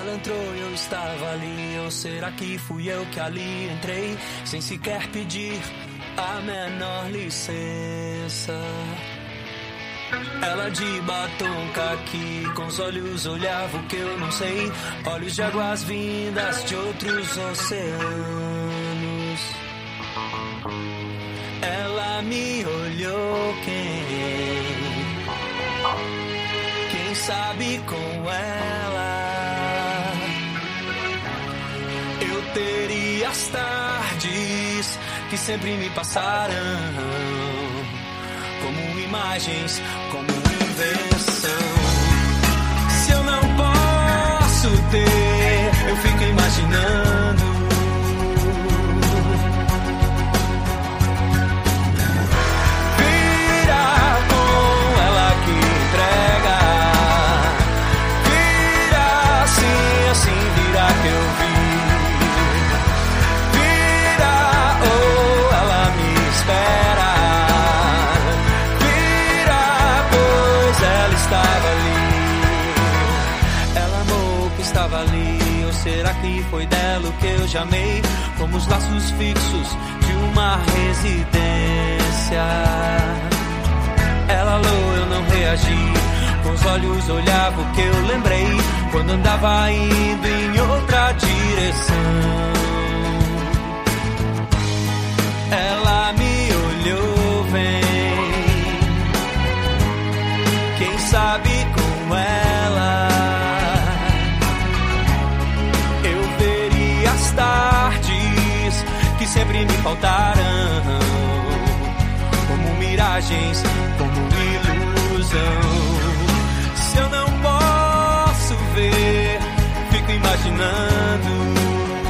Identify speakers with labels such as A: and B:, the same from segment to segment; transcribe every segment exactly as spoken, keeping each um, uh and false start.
A: Ela entrou e eu estava ali, ou será que fui eu que ali entrei, sem sequer pedir a menor licença? Ela de batom caqui, com os olhos olhava o que eu não sei, olhos de águas vindas de outros oceanos. Ela me olhou, quem? Quem sabe com ela eu teria as tardes que sempre me passaram como imagens, como invenção. Se eu não posso ter, eu fico imaginando. Vira com ela que entrega. Vira assim, assim virá que eu vi. Vira, oh, ela me espera. Estava ali, ela amou que estava ali, ou será que foi dela o que eu já amei, como os laços fixos de uma residência. Ela alô, eu não reagi, com os olhos olhava o que eu lembrei, quando andava indo em outra direção. Ela me olhou, vem. Sabe com ela eu veria as tardes que sempre me faltaram, como miragens, como ilusão. Se eu não posso ver, fico imaginando.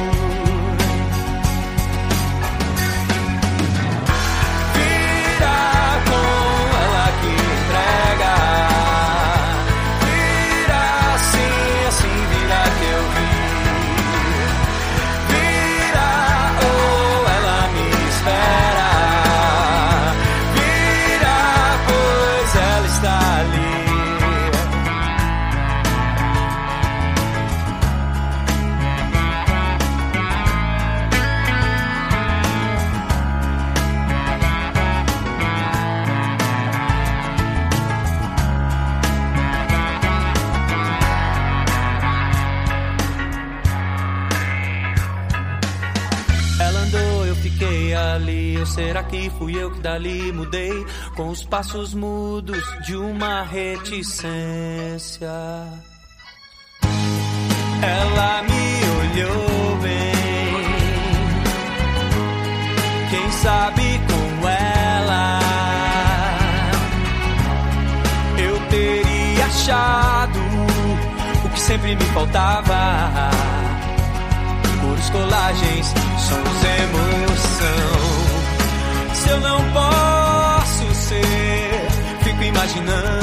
A: Vira com ela que entrega. Será que fui eu que dali mudei, com os passos mudos de uma reticência? Ela me olhou bem, quem sabe com ela eu teria achado o que sempre me faltava, cores, colagens, sons, emoção. Se eu não posso ser, fico imaginando.